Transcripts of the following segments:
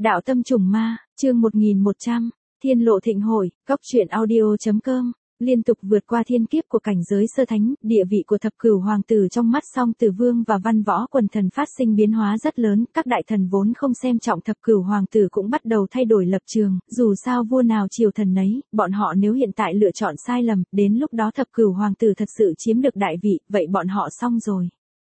Đạo tâm trùng ma, chương 1100, Thiên lộ thịnh hội, Cóc truyện audio.com. Liên tục vượt qua thiên kiếp của cảnh giới sơ thánh, địa vị của thập cửu hoàng tử trong mắt Song Tử Vương và văn võ quần thần phát sinh biến hóa rất lớn, các đại thần vốn không xem trọng thập cửu hoàng tử cũng bắt đầu thay đổi lập trường, dù sao vua nào triều thần nấy, bọn họ nếu hiện tại lựa chọn sai lầm, đến lúc đó thập cửu hoàng tử thật sự chiếm được đại vị, vậy bọn họ xong rồi.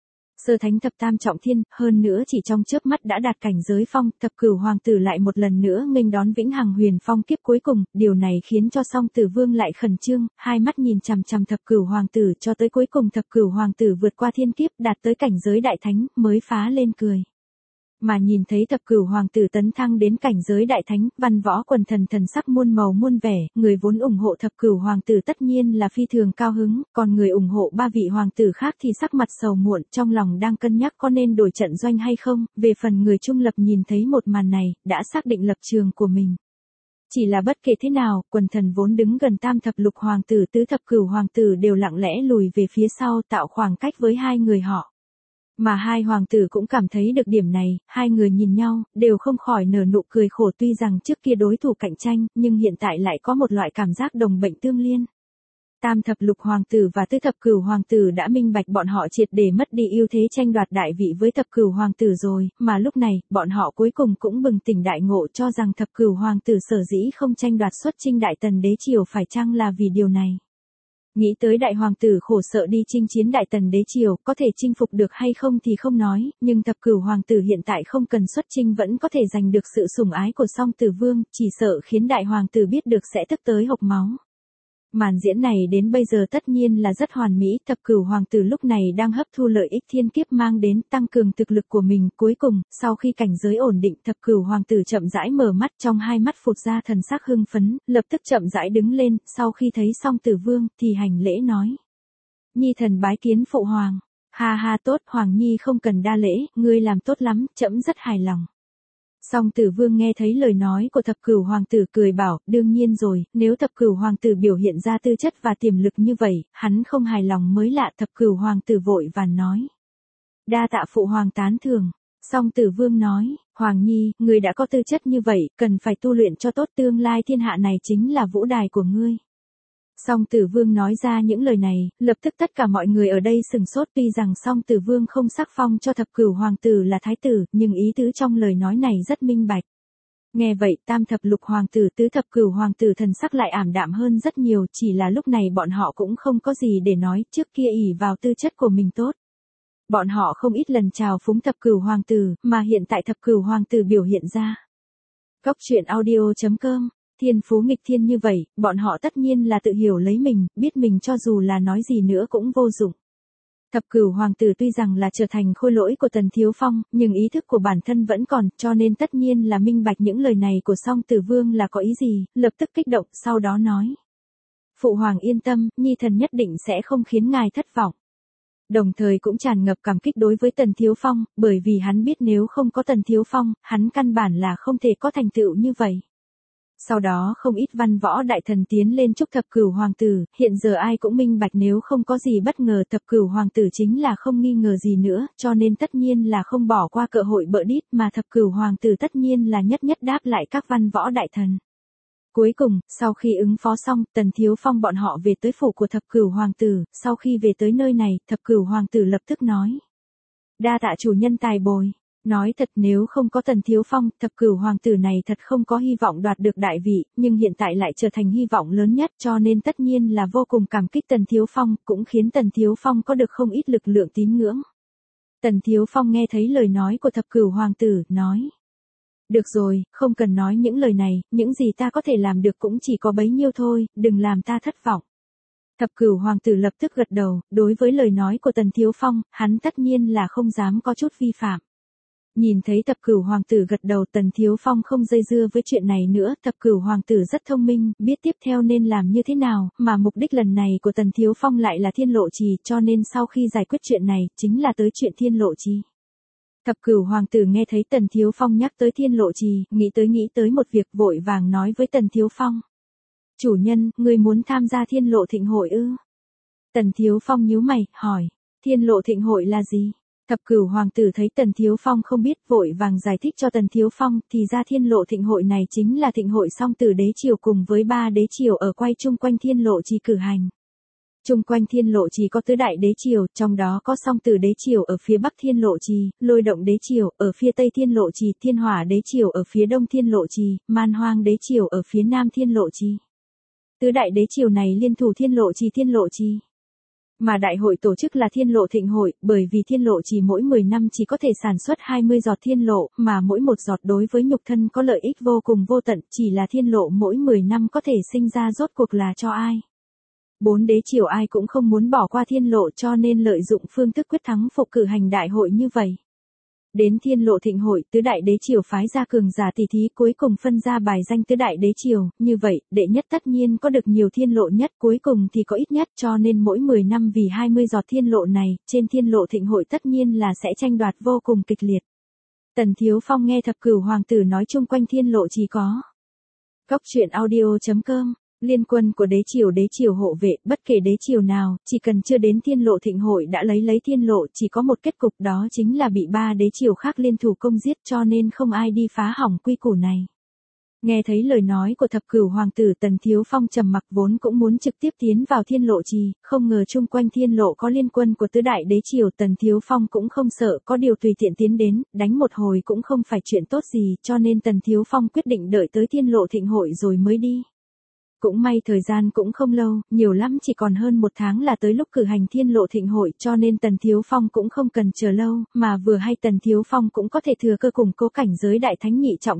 Sơ thánh thập tam trọng thiên, hơn nữa chỉ trong chớp mắt đã đạt cảnh giới phong, thập cửu hoàng tử lại một lần nữa nghênh đón vĩnh hằng huyền phong kiếp cuối cùng, điều này khiến cho Song Tử Vương lại khẩn trương, hai mắt nhìn chằm chằm thập cửu hoàng tử cho tới cuối cùng thập cửu hoàng tử vượt qua thiên kiếp đạt tới cảnh giới đại thánh, mới phá lên cười. Mà nhìn thấy thập cửu hoàng tử tấn thăng đến cảnh giới đại thánh, văn võ quần thần thần sắc muôn màu muôn vẻ, người vốn ủng hộ thập cửu hoàng tử tất nhiên là phi thường cao hứng, còn người ủng hộ ba vị hoàng tử khác thì sắc mặt sầu muộn, trong lòng đang cân nhắc có nên đổi trận doanh hay không, về phần người trung lập nhìn thấy một màn này, đã xác định lập trường của mình. Chỉ là bất kể thế nào, quần thần vốn đứng gần tam thập lục hoàng tử tứ thập cửu hoàng tử đều lặng lẽ lùi về phía sau tạo khoảng cách với hai người họ. Mà hai hoàng tử cũng cảm thấy được điểm này, hai người nhìn nhau, đều không khỏi nở nụ cười khổ tuy rằng trước kia đối thủ cạnh tranh, nhưng hiện tại lại có một loại cảm giác đồng bệnh tương liên. Tam thập lục hoàng tử và tứ thập cửu hoàng tử đã minh bạch bọn họ triệt để mất đi ưu thế tranh đoạt đại vị với thập cửu hoàng tử rồi, mà lúc này, bọn họ cuối cùng cũng bừng tỉnh đại ngộ cho rằng thập cửu hoàng tử sở dĩ không tranh đoạt xuất chinh đại tần đế triều phải chăng là vì điều này. Nghĩ tới đại hoàng tử khổ sợ đi chinh chiến đại tần đế triều, có thể chinh phục được hay không thì không nói, nhưng thập cửu hoàng tử hiện tại không cần xuất chinh vẫn có thể giành được sự sủng ái của Song Tử Vương, chỉ sợ khiến đại hoàng tử biết được sẽ tức tới hộc máu. Màn diễn này đến bây giờ tất nhiên là rất hoàn mỹ, thập cửu hoàng tử lúc này đang hấp thu lợi ích thiên kiếp mang đến tăng cường thực lực của mình, cuối cùng, sau khi cảnh giới ổn định thập cửu hoàng tử chậm rãi mở mắt trong hai mắt phụt ra thần sắc hưng phấn, lập tức chậm rãi đứng lên, sau khi thấy Song Tử Vương, thì hành lễ nói. Nhi thần bái kiến phụ hoàng, ha ha tốt, hoàng nhi không cần đa lễ, ngươi làm tốt lắm, trẫm rất hài lòng. Song Tử Vương nghe thấy lời nói của thập cửu hoàng tử cười bảo, đương nhiên rồi, nếu thập cửu hoàng tử biểu hiện ra tư chất và tiềm lực như vậy, hắn không hài lòng mới lạ. Thập cửu hoàng tử vội vàng nói. Đa tạ phụ hoàng tán thưởng. Song Tử Vương nói, Hoàng nhi, ngươi đã có tư chất như vậy, cần phải tu luyện cho tốt, tương lai thiên hạ này chính là vũ đài của ngươi. Song Tử Vương nói ra những lời này, lập tức tất cả mọi người ở đây sừng sốt, tuy rằng Song Tử Vương không sắc phong cho thập cửu hoàng tử là thái tử, nhưng ý tứ trong lời nói này rất minh bạch. Nghe vậy, tam thập lục hoàng tử tứ thập cửu hoàng tử thần sắc lại ảm đạm hơn rất nhiều, chỉ là lúc này bọn họ cũng không có gì để nói, trước kia ỷ vào tư chất của mình tốt. Bọn họ không ít lần chào phúng thập cửu hoàng tử, mà hiện tại thập cửu hoàng tử biểu hiện ra. Cóc truyện audio.com. Thiên phú nghịch thiên như vậy, bọn họ tất nhiên là tự hiểu lấy mình, biết mình cho dù là nói gì nữa cũng vô dụng. Thập cửu hoàng tử tuy rằng là trở thành khôi lỗi của Tần Thiếu Phong, nhưng ý thức của bản thân vẫn còn, cho nên tất nhiên là minh bạch những lời này của Song Tử Vương là có ý gì, lập tức kích động, sau đó nói. Phụ hoàng yên tâm, nhi thần nhất định sẽ không khiến ngài thất vọng. Đồng thời cũng tràn ngập cảm kích đối với Tần Thiếu Phong, bởi vì hắn biết nếu không có Tần Thiếu Phong, hắn căn bản là không thể có thành tựu như vậy. Sau đó không ít văn võ đại thần tiến lên chúc thập cửu hoàng tử, hiện giờ ai cũng minh bạch nếu không có gì bất ngờ thập cửu hoàng tử chính là không nghi ngờ gì nữa, cho nên tất nhiên là không bỏ qua cơ hội bợ đít mà thập cửu hoàng tử tất nhiên là nhất nhất đáp lại các văn võ đại thần. Cuối cùng, sau khi ứng phó xong, Tần Thiếu Phong bọn họ về tới phủ của thập cửu hoàng tử, sau khi về tới nơi này, thập cửu hoàng tử lập tức nói. Đa tạ chủ nhân tài bồi. Nói thật nếu không có Tần Thiếu Phong, thập cửu hoàng tử này thật không có hy vọng đoạt được đại vị, nhưng hiện tại lại trở thành hy vọng lớn nhất cho nên tất nhiên là vô cùng cảm kích Tần Thiếu Phong, cũng khiến Tần Thiếu Phong có được không ít lực lượng tín ngưỡng. Tần Thiếu Phong nghe thấy lời nói của thập cửu hoàng tử, nói. Được rồi, không cần nói những lời này, những gì ta có thể làm được cũng chỉ có bấy nhiêu thôi, đừng làm ta thất vọng. Thập cửu hoàng tử lập tức gật đầu, đối với lời nói của Tần Thiếu Phong, hắn tất nhiên là không dám có chút vi phạm. Nhìn thấy thập cửu hoàng tử gật đầu Tần Thiếu Phong không dây dưa với chuyện này nữa, thập cửu hoàng tử rất thông minh, biết tiếp theo nên làm như thế nào, mà mục đích lần này của Tần Thiếu Phong lại là thiên lộ trì, cho nên sau khi giải quyết chuyện này, chính là tới chuyện thiên lộ trì. Thập cửu hoàng tử nghe thấy Tần Thiếu Phong nhắc tới thiên lộ trì, nghĩ tới một việc vội vàng nói với Tần Thiếu Phong. Chủ nhân, ngươi muốn tham gia thiên lộ thịnh hội ư? Tần Thiếu Phong nhíu mày, hỏi, thiên lộ thịnh hội là gì? Thập Cửu hoàng tử thấy Tần Thiếu Phong không biết, vội vàng giải thích cho Tần Thiếu Phong, thì ra Thiên Lộ Thịnh hội này chính là thịnh hội song tử đế triều cùng với 3 đế triều ở quay chung quanh Thiên Lộ Trì cử hành. Chung quanh Thiên Lộ Trì có tứ đại đế triều, trong đó có song tử đế triều ở phía bắc Thiên Lộ Trì, Lôi Động đế triều ở phía tây Thiên Lộ Trì, Thiên Hỏa đế triều ở phía đông Thiên Lộ Trì, Man Hoang đế triều ở phía nam Thiên Lộ Trì. Tứ đại đế triều này liên thủ Thiên Lộ Trì Thiên Lộ Trì. Mà đại hội tổ chức là Thiên Lộ Thịnh hội, bởi vì Thiên Lộ Trì mỗi 10 năm chỉ có thể sản xuất 20 giọt thiên lộ, mà mỗi một giọt đối với nhục thân có lợi ích vô cùng vô tận, chỉ là thiên lộ mỗi 10 năm có thể sinh ra rốt cuộc là cho ai. 4 đế triều ai cũng không muốn bỏ qua thiên lộ, cho nên lợi dụng phương thức quyết thắng phục cử hành đại hội như vậy. Đến Thiên Lộ Thịnh hội, tứ đại đế triều phái ra cường giả tỷ thí, cuối cùng phân ra bài danh tứ đại đế triều, như vậy, đệ nhất tất nhiên có được nhiều thiên lộ nhất, cuối cùng thì có ít nhất, cho nên mỗi 10 năm vì 20 giọt thiên lộ này, trên Thiên Lộ Thịnh hội tất nhiên là sẽ tranh đoạt vô cùng kịch liệt. Tần Thiếu Phong nghe Thập Cửu hoàng tử nói chung quanh thiên lộ chỉ có. Cốc truyện audio.com, liên quân của đế triều hộ vệ, bất kể đế triều nào, chỉ cần chưa đến Thiên Lộ Thịnh hội đã lấy thiên lộ, chỉ có một kết cục, đó chính là bị 3 đế triều khác liên thủ công giết, cho nên không ai đi phá hỏng quy củ này. Nghe thấy lời nói của Thập Cửu hoàng tử, Tần Thiếu Phong trầm mặc, vốn cũng muốn trực tiếp tiến vào Thiên Lộ Trì, không ngờ chung quanh thiên lộ có liên quân của tứ đại đế triều, Tần Thiếu Phong cũng không sợ, có điều tùy tiện tiến đến, đánh một hồi cũng không phải chuyện tốt gì, cho nên Tần Thiếu Phong quyết định đợi tới Thiên Lộ Thịnh hội rồi mới đi. Cũng may thời gian cũng không lâu, nhiều lắm chỉ còn hơn 1 tháng là tới lúc cử hành Thiên Lộ Thịnh hội, cho nên Tần Thiếu Phong cũng không cần chờ lâu, mà vừa hay Tần Thiếu Phong cũng có thể thừa cơ củng cố cảnh giới đại thánh nhị trọng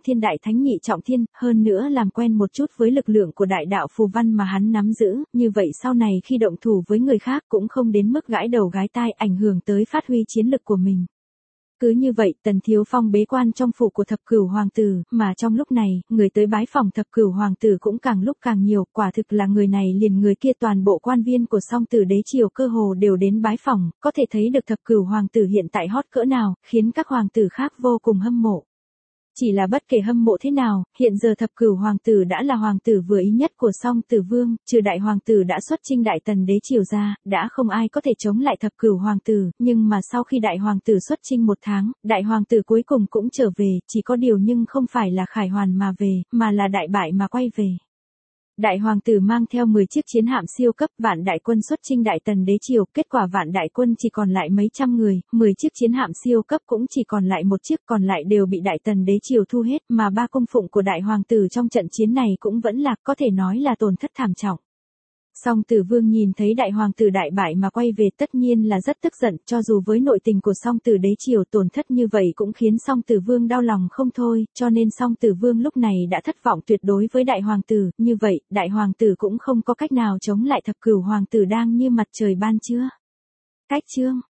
thiên, hơn nữa làm quen một chút với lực lượng của đại đạo phù văn mà hắn nắm giữ, như vậy sau này khi động thủ với người khác cũng không đến mức gãi đầu gái tai, ảnh hưởng tới phát huy chiến lực của mình. Cứ như vậy, Tần Thiếu Phong bế quan trong phủ của Thập Cửu hoàng tử, mà trong lúc này, người tới bái phỏng Thập Cửu hoàng tử cũng càng lúc càng nhiều, quả thực là người này liền người kia, toàn bộ quan viên của song tử đế triều cơ hồ đều đến bái phỏng, có thể thấy được Thập Cửu hoàng tử hiện tại hot cỡ nào, khiến các hoàng tử khác vô cùng hâm mộ. Chỉ là bất kể hâm mộ thế nào, hiện giờ Thập Cửu hoàng tử đã là hoàng tử vừa ý nhất của song tử vương, trừ đại hoàng tử đã xuất chinh đại tần đế triều ra, đã không ai có thể chống lại Thập Cửu hoàng tử, nhưng mà sau khi đại hoàng tử xuất chinh 1 tháng, đại hoàng tử cuối cùng cũng trở về, chỉ có điều nhưng không phải là khải hoàn mà về, mà là đại bại mà quay về. Đại hoàng tử mang theo 10 chiếc chiến hạm siêu cấp, vạn đại quân xuất chinh đại tần đế triều, kết quả vạn đại quân chỉ còn lại mấy trăm người, 10 chiếc chiến hạm siêu cấp cũng chỉ còn lại 1 chiếc, còn lại đều bị đại tần đế triều thu hết, mà 3 cung phụng của đại hoàng tử trong trận chiến này cũng vẫn lạc, có thể nói là tổn thất thảm trọng. Song tử vương nhìn thấy đại hoàng tử đại bại mà quay về tất nhiên là rất tức giận, cho dù với nội tình của song tử đế triều tổn thất như vậy cũng khiến song tử vương đau lòng không thôi, cho nên song tử vương lúc này đã thất vọng tuyệt đối với đại hoàng tử, như vậy, đại hoàng tử cũng không có cách nào chống lại Thập Cửu hoàng tử đang như mặt trời ban trưa. Cách chương